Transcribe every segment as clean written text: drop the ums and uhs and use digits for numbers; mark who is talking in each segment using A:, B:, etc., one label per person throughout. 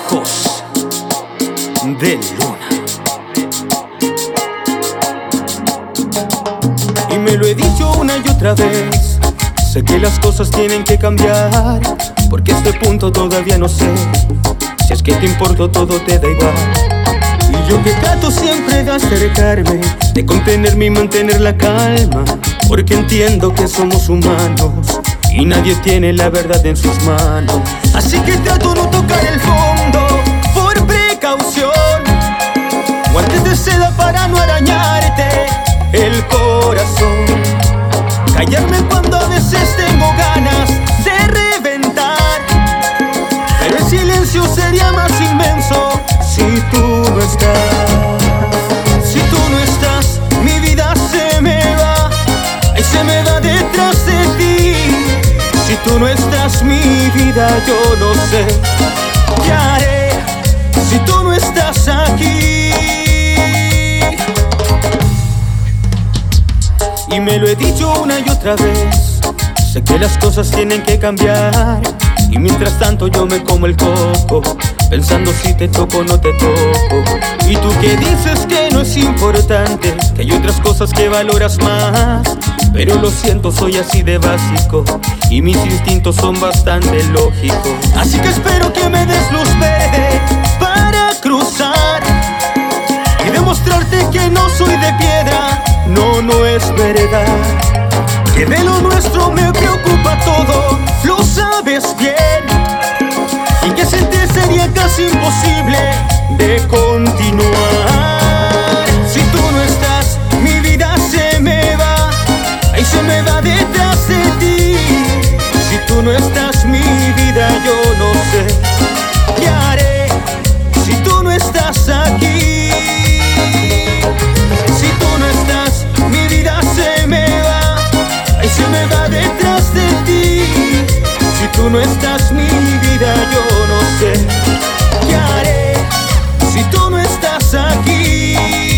A: Ecos de Luna. Y me lo he dicho una y otra vez, sé que las cosas tienen que cambiar, porque a este punto todavía no sé si es que te importo, todo te da igual. Y yo que trato siempre de acercarme, de contenerme y mantener la calma, porque entiendo que somos humanos y nadie tiene la verdad en sus manos. Así que trato no tocar el fondo por precaución, guantes de seda para no arañarte el corazón, callarme cuando a veces tengo ganas de reventar, pero el silencio sería más inmenso si tú no estás. Si tú no estás, mi vida se me va, y se me va detrás de ti. Si tú no estás, mi vida yo no sé qué haré si tú no estás aquí. Y me lo he dicho una y otra vez, sé que las cosas tienen que cambiar, y mientras tanto yo me como el coco, pensando si te toco o no te toco. Y tú que dices que no es importante, que hay otras cosas que valoras más, pero lo siento, soy así de básico y mis instintos son bastante lógicos. Así que espero que me des luz verde para cruzar y demostrarte que no soy de piedra. No, no es verdad, que de lo nuestro me preocupa todo, lo sabes bien, y que sin ti sería casi imposible de continuar. Si tú no estás, mi vida se me va, y se me va detrás de ti. Si tú no estás, mi vida yo no sé qué haré si tú no estás aquí. Si tú no estás, mi vida se me va, y se me va detrás de ti. Si tú no estás, mi vida yo no sé qué haré si tú no estás aquí.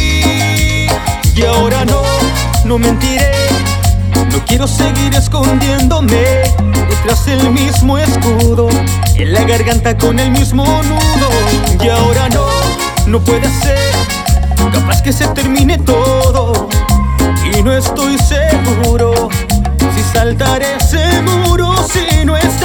A: Y ahora no mentiré, no quiero seguir escondiéndome detrás del mismo escudo, en la garganta con el mismo nudo. Y ahora no puede ser, capaz que se termine todo, y no estoy seguro si saltaré ese muro si no estás.